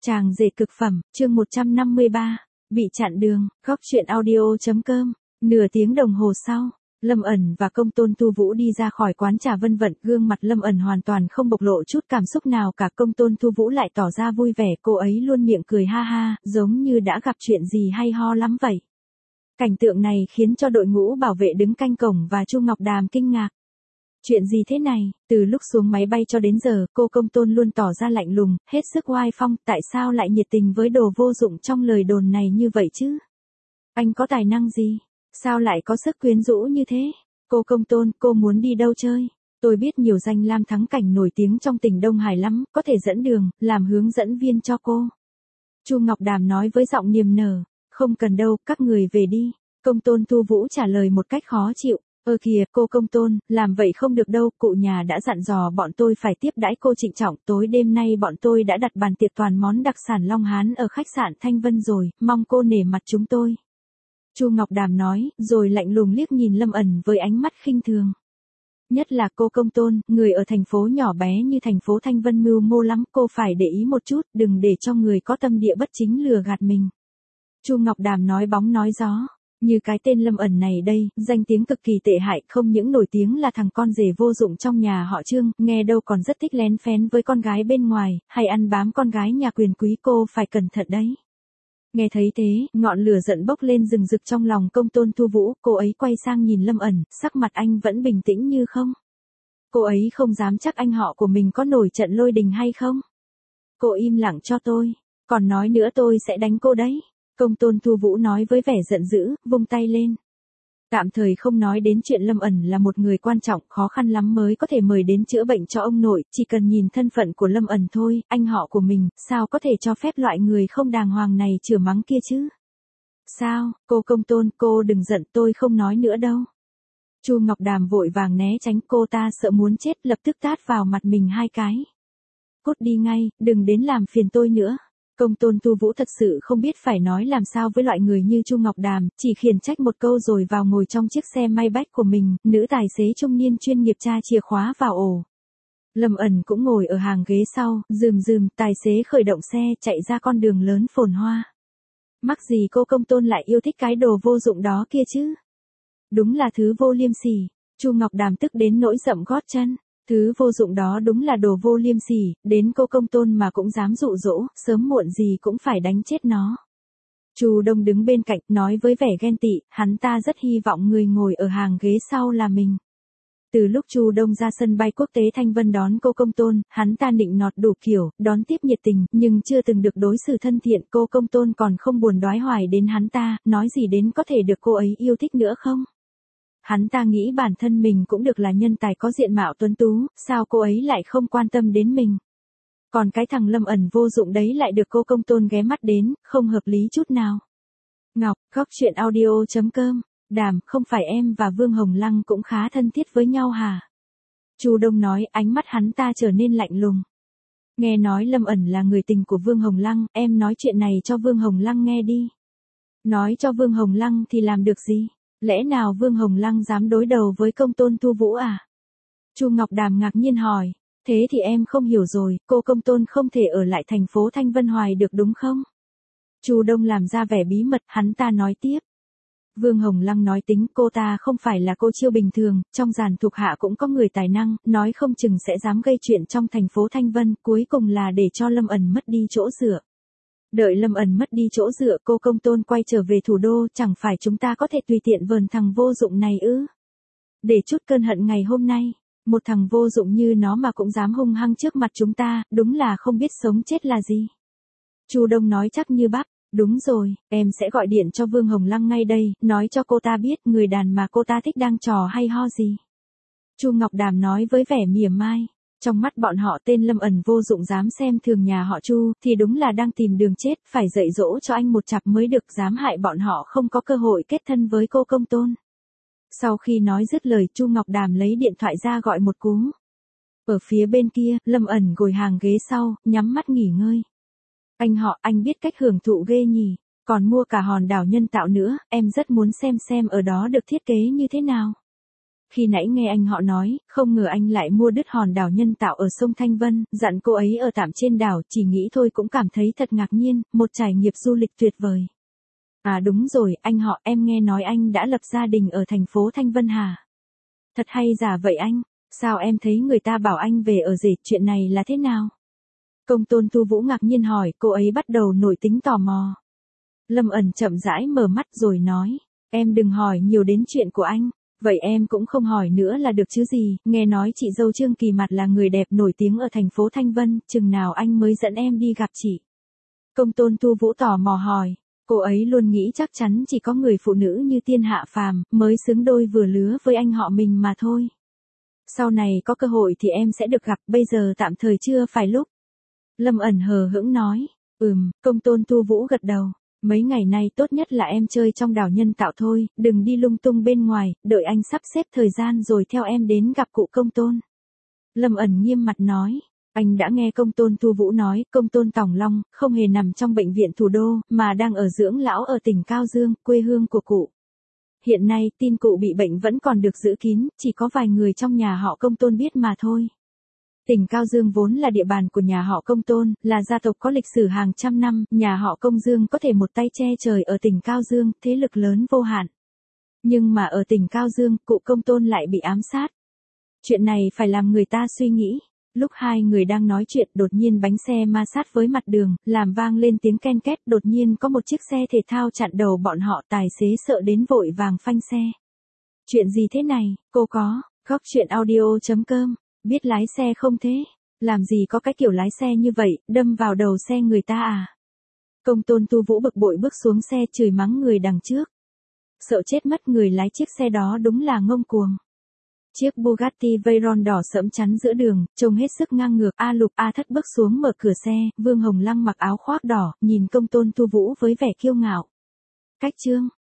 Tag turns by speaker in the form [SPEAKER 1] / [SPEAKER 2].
[SPEAKER 1] Chàng rể cực phẩm, chương 153, bị chặn đường, góc chuyện audio.com. Nửa tiếng đồng hồ sau, Lâm ẩn và Công Tôn Thu Vũ đi ra khỏi quán trà Vân Vận, gương mặt Lâm ẩn hoàn toàn không bộc lộ chút cảm xúc nào cả. Công Tôn Thu Vũ lại tỏ ra vui vẻ, cô ấy luôn miệng cười ha ha, giống như đã gặp chuyện gì hay ho lắm vậy. Cảnh tượng này khiến cho đội ngũ bảo vệ đứng canh cổng và Chu Ngọc Đàm kinh ngạc. Chuyện gì thế này, từ lúc xuống máy bay cho đến giờ, cô Công Tôn luôn tỏ ra lạnh lùng, hết sức oai phong, tại sao lại nhiệt tình với đồ vô dụng trong lời đồn này như vậy chứ? Anh có tài năng gì? Sao lại có sức quyến rũ như thế? Cô Công Tôn, cô muốn đi đâu chơi? Tôi biết nhiều danh lam thắng cảnh nổi tiếng trong tỉnh Đông Hải lắm, có thể dẫn đường, làm hướng dẫn viên cho cô. Chu Ngọc Đàm nói với giọng niềm nở. Không cần đâu, các người về đi. Công Tôn Thu Vũ trả lời một cách khó chịu. Kìa, cô Công Tôn, làm vậy không được đâu, cụ nhà đã dặn dò bọn tôi phải tiếp đãi cô trịnh trọng, tối đêm nay bọn tôi đã đặt bàn tiệc toàn món đặc sản Long Hán ở khách sạn Thanh Vân rồi, mong cô nể mặt chúng tôi. Chu Ngọc Đàm nói, rồi lạnh lùng liếc nhìn Lâm ẩn với ánh mắt khinh thường. Nhất là cô Công Tôn, người ở thành phố nhỏ bé như thành phố Thanh Vân mưu mô lắm, cô phải để ý một chút, đừng để cho người có tâm địa bất chính lừa gạt mình. Chu Ngọc Đàm nói bóng nói gió. Như cái tên Lâm ẩn này đây, danh tiếng cực kỳ tệ hại, không những nổi tiếng là thằng con rể vô dụng trong nhà họ Trương, nghe đâu còn rất thích lén phén với con gái bên ngoài, hay ăn bám con gái nhà quyền quý, cô phải cẩn thận đấy. Nghe thấy thế, ngọn lửa giận bốc lên rừng rực trong lòng Công Tôn Thu Vũ, cô ấy quay sang nhìn Lâm ẩn, sắc mặt anh vẫn bình tĩnh như không. Cô ấy không dám chắc anh họ của mình có nổi trận lôi đình hay không. Cô im lặng cho tôi, còn nói nữa tôi sẽ đánh cô đấy. Công Tôn Thu Vũ nói với vẻ giận dữ, vung tay lên. Tạm thời không nói đến chuyện Lâm ẩn là một người quan trọng, khó khăn lắm mới có thể mời đến chữa bệnh cho ông nội, chỉ cần nhìn thân phận của Lâm ẩn thôi, anh họ của mình, sao có thể cho phép loại người không đàng hoàng này chửi mắng kia chứ? Sao, cô Công Tôn, cô đừng giận, tôi không nói nữa đâu. Chu Ngọc Đàm vội vàng né tránh, cô ta sợ muốn chết, lập tức tát vào mặt mình 2 cái. Cút đi ngay, đừng đến làm phiền tôi nữa. Công Tôn Thu Vũ thật sự không biết phải nói làm sao với loại người như Chu Ngọc Đàm, chỉ khiển trách một câu rồi vào ngồi trong chiếc xe Maybach của mình, nữ tài xế trung niên chuyên nghiệp tra chìa khóa vào ổ. Lâm ẩn cũng ngồi ở hàng ghế sau, rườm, tài xế khởi động xe, chạy ra con đường lớn phồn hoa. Mắc gì cô Công Tôn lại yêu thích cái đồ vô dụng đó kia chứ? Đúng là thứ vô liêm sỉ. Chu Ngọc Đàm tức đến nỗi rậm gót chân. Thứ vô dụng đó đúng là đồ vô liêm sỉ, đến cô Công Tôn mà cũng dám dụ dỗ, sớm muộn gì cũng phải đánh chết nó. Chu Đông đứng bên cạnh, nói với vẻ ghen tị, hắn ta rất hy vọng người ngồi ở hàng ghế sau là mình. Từ lúc Chu Đông ra sân bay quốc tế Thanh Vân đón cô Công Tôn, hắn ta nịnh nọt đủ kiểu, đón tiếp nhiệt tình, nhưng chưa từng được đối xử thân thiện. Cô Công Tôn còn không buồn đoái hoài đến hắn ta, nói gì đến có thể được cô ấy yêu thích nữa không? Hắn ta nghĩ bản thân mình cũng được là nhân tài có diện mạo tuấn tú, sao cô ấy lại không quan tâm đến mình. Còn cái thằng Lâm ẩn vô dụng đấy lại được cô Công Tôn ghé mắt đến, không hợp lý chút nào. Ngọc, góc chuyện audio.com, Đàm, không phải em và Vương Hồng Lăng cũng khá thân thiết với nhau hả? Chu Đông nói, ánh mắt hắn ta trở nên lạnh lùng. Nghe nói Lâm ẩn là người tình của Vương Hồng Lăng, em nói chuyện này cho Vương Hồng Lăng nghe đi. Nói cho Vương Hồng Lăng thì làm được gì? Lẽ nào Vương Hồng Lăng dám đối đầu với Công Tôn Thu Vũ à? Chu Ngọc Đàm ngạc nhiên hỏi, thế thì em không hiểu rồi, cô Công Tôn không thể ở lại thành phố Thanh Vân hoài được đúng không? Chu Đông làm ra vẻ bí mật, hắn ta nói tiếp. Vương Hồng Lăng nói tính, cô ta không phải là cô chiêu bình thường, trong dàn thuộc hạ cũng có người tài năng, nói không chừng sẽ dám gây chuyện trong thành phố Thanh Vân, cuối cùng là để cho Lâm ẩn mất đi chỗ dựa. Đợi Lâm ẩn mất đi chỗ dựa, cô Công Tôn quay trở về thủ đô, chẳng phải chúng ta có thể tùy tiện vờn thằng vô dụng này ư? Để chút cơn hận ngày hôm nay, một thằng vô dụng như nó mà cũng dám hung hăng trước mặt chúng ta, đúng là không biết sống chết là gì. Chu Đông nói chắc như bắp, đúng rồi, em sẽ gọi điện cho Vương Hồng Lăng ngay đây, nói cho cô ta biết người đàn mà cô ta thích đang trò hay ho gì. Chu Ngọc Đàm nói với vẻ mỉa mai. Trong mắt bọn họ tên Lâm ẩn vô dụng dám xem thường nhà họ Chu, thì đúng là đang tìm đường chết, phải dạy dỗ cho anh một chặp mới được, dám hại bọn họ không có cơ hội kết thân với cô Công Tôn. Sau khi nói dứt lời, Chu Ngọc Đàm lấy điện thoại ra gọi một cú. Ở phía bên kia, Lâm ẩn ngồi hàng ghế sau, nhắm mắt nghỉ ngơi. Anh họ, anh biết cách hưởng thụ ghê nhỉ, còn mua cả hòn đảo nhân tạo nữa, em rất muốn xem ở đó được thiết kế như thế nào. khi nãy nghe anh họ nói, không ngờ anh lại mua đứt hòn đảo nhân tạo ở sông Thanh Vân, dặn cô ấy ở tạm trên đảo, chỉ nghĩ thôi cũng cảm thấy thật ngạc nhiên, một trải nghiệm du lịch tuyệt vời. À đúng rồi, anh họ, em nghe nói anh đã lập gia đình ở thành phố Thanh Vân hả? Thật hay giả vậy anh? Sao em thấy người ta bảo anh về ở rể, chuyện này là thế nào? Công tôn Tu Vũ ngạc nhiên hỏi, cô ấy bắt đầu nổi tính tò mò. Lâm Ẩn chậm rãi mở mắt rồi nói, em đừng hỏi nhiều đến chuyện của anh, vậy em cũng không hỏi nữa là được chứ gì, nghe nói chị dâu Trương Kỳ Mạt là người đẹp nổi tiếng ở thành phố Thanh Vân, chừng nào anh mới dẫn em đi gặp chị? Công tôn Tu Vũ tò mò hỏi, cô ấy luôn nghĩ chắc chắn chỉ có người phụ nữ như tiên hạ phàm, mới xứng đôi vừa lứa với anh họ mình mà thôi. Sau này có cơ hội thì em sẽ được gặp, bây giờ tạm thời chưa phải lúc. Lâm Ẩn hờ hững nói, công tôn Tu Vũ gật đầu, mấy ngày nay tốt nhất là em chơi trong đảo nhân tạo thôi, đừng đi lung tung bên ngoài, đợi anh sắp xếp thời gian rồi theo em đến gặp cụ công tôn. Lâm Ẩn nghiêm mặt nói, anh đã nghe công tôn Tu Vũ nói, công tôn Tòng Long, không hề nằm trong bệnh viện thủ đô, mà đang ở dưỡng lão ở tỉnh Cao Dương, quê hương của cụ. Hiện nay, tin cụ bị bệnh vẫn còn được giữ kín, chỉ có vài người trong nhà họ công tôn biết mà thôi. Tỉnh Cao Dương vốn là địa bàn của nhà họ Công Tôn, là gia tộc có lịch sử hàng trăm năm, nhà họ Công Dương có thể một tay che trời ở tỉnh Cao Dương, thế lực lớn vô hạn. Nhưng mà ở tỉnh Cao Dương, cụ Công Tôn lại bị ám sát. Chuyện này phải làm người ta suy nghĩ. Lúc hai người đang nói chuyện, đột nhiên bánh xe ma sát với mặt đường, làm vang lên tiếng ken két, đột nhiên có một chiếc xe thể thao chặn đầu bọn họ, tài xế sợ đến vội vàng phanh xe. Chuyện gì thế này, cô có, góc chuyện audio.com. Biết lái xe không thế? Làm gì có cái kiểu lái xe như vậy, đâm vào đầu xe người ta à? Công tôn Tu Vũ bực bội bước xuống xe chửi mắng người đằng trước. Sợ chết mất, người lái chiếc xe đó đúng là ngông cuồng. Chiếc Bugatti Veyron đỏ sẫm chắn giữa đường, trông hết sức ngang ngược. A Lục A Thất bước xuống mở cửa xe, Vương Hồng Lăng mặc áo khoác đỏ, nhìn công tôn Tu Vũ với vẻ kiêu ngạo. Cách chương